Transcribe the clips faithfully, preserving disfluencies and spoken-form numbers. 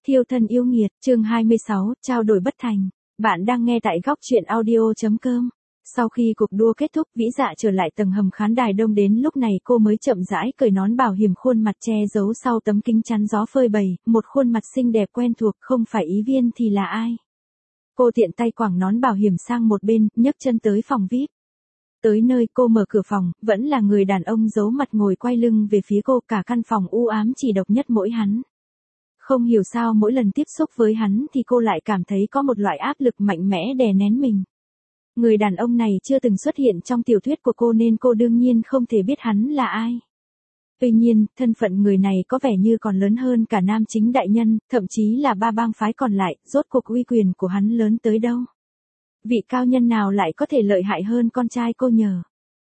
Thiêu thân yêu nghiệt, chương hai mươi sáu, trao đổi bất thành. Bạn đang nghe tại góc truyện audio chấm com. Sau khi cuộc đua kết thúc, Vĩ Dạ trở lại tầng hầm khán đài đông, đến lúc này cô mới chậm rãi cởi nón bảo hiểm, khuôn mặt che giấu sau tấm kính chắn gió phơi bày, một khuôn mặt xinh đẹp quen thuộc, không phải Ý Viên thì là ai. Cô tiện tay quẳng nón bảo hiểm sang một bên, nhấc chân tới phòng vi ai pi. Tới nơi cô mở cửa phòng, vẫn là người đàn ông giấu mặt ngồi quay lưng về phía cô, cả căn phòng u ám chỉ độc nhất mỗi hắn. Không hiểu sao mỗi lần tiếp xúc với hắn thì cô lại cảm thấy có một loại áp lực mạnh mẽ đè nén mình. Người đàn ông này chưa từng xuất hiện trong tiểu thuyết của cô nên cô đương nhiên không thể biết hắn là ai. Tuy nhiên, thân phận người này có vẻ như còn lớn hơn cả nam chính đại nhân, thậm chí là ba bang phái còn lại, rốt cuộc uy quyền của hắn lớn tới đâu. Vị cao nhân nào lại có thể lợi hại hơn con trai cô nhờ.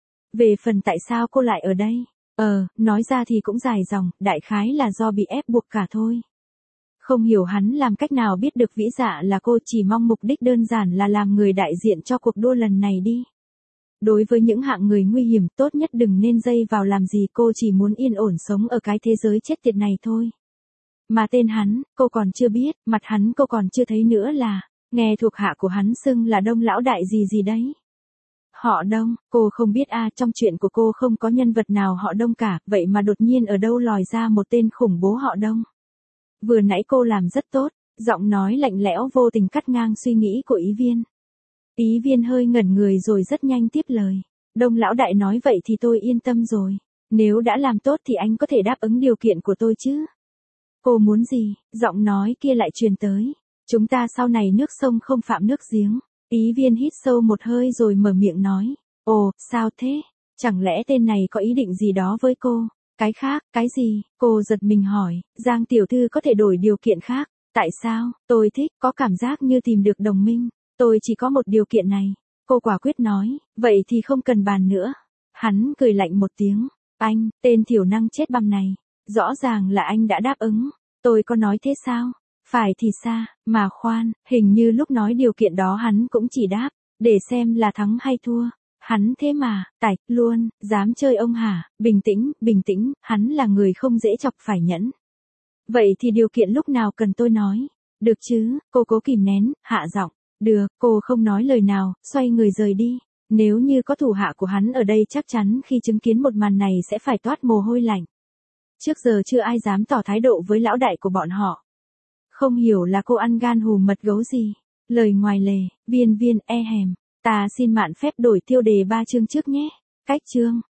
Về phần tại sao cô lại ở đây, ờ, nói ra thì cũng dài dòng, đại khái là do bị ép buộc cả thôi. Không hiểu hắn làm cách nào biết được Vĩ Dạ là cô, chỉ mong mục đích đơn giản là làm người đại diện cho cuộc đua lần này đi. Đối với những hạng người nguy hiểm, tốt nhất đừng nên dây vào làm gì, cô chỉ muốn yên ổn sống ở cái thế giới chết tiệt này thôi. Mà tên hắn, cô còn chưa biết, mặt hắn cô còn chưa thấy nữa là, nghe thuộc hạ của hắn xưng là Đông lão đại gì gì đấy. Họ Đông, cô không biết a, trong chuyện của cô không có nhân vật nào họ Đông cả, vậy mà đột nhiên ở đâu lòi ra một tên khủng bố họ Đông. Vừa nãy cô làm rất tốt, giọng nói lạnh lẽo vô tình cắt ngang suy nghĩ của Ý Viên. Ý Viên hơi ngẩn người rồi rất nhanh tiếp lời. Đông lão đại nói vậy thì tôi yên tâm rồi. Nếu đã làm tốt thì anh có thể đáp ứng điều kiện của tôi chứ. Cô muốn gì? Giọng nói kia lại truyền tới. Chúng ta sau này nước sông không phạm nước giếng. Ý Viên hít sâu một hơi rồi mở miệng nói. Ồ, sao thế? Chẳng lẽ tên này có ý định gì đó với cô? Cái khác, cái gì? Cô giật mình hỏi, Giang tiểu thư có thể đổi điều kiện khác. Tại sao? Tôi thích, có cảm giác như tìm được đồng minh. Tôi chỉ có một điều kiện này. Cô quả quyết nói, vậy thì không cần bàn nữa. Hắn cười lạnh một tiếng. Anh, tên thiểu năng chết bầm này. Rõ ràng là anh đã đáp ứng. Tôi có nói thế sao? Phải thì xa, mà khoan, hình như lúc nói điều kiện đó hắn cũng chỉ đáp, để xem là thắng hay thua. Hắn thế mà, tạch, luôn, dám chơi ông hả? Bình tĩnh, bình tĩnh, hắn là người không dễ chọc phải nhẫn. Vậy thì điều kiện lúc nào cần tôi nói? Được chứ, cô cố kìm nén, hạ giọng. Được, cô không nói lời nào, xoay người rời đi. Nếu như có thủ hạ của hắn ở đây chắc chắn khi chứng kiến một màn này sẽ phải toát mồ hôi lạnh. Trước giờ chưa ai dám tỏ thái độ với lão đại của bọn họ. Không hiểu là cô ăn gan hùm mật gấu gì. Lời ngoài lề, Viên Viên e hèm. Ta xin mạn phép đổi tiêu đề ba chương trước nhé. Cách chương.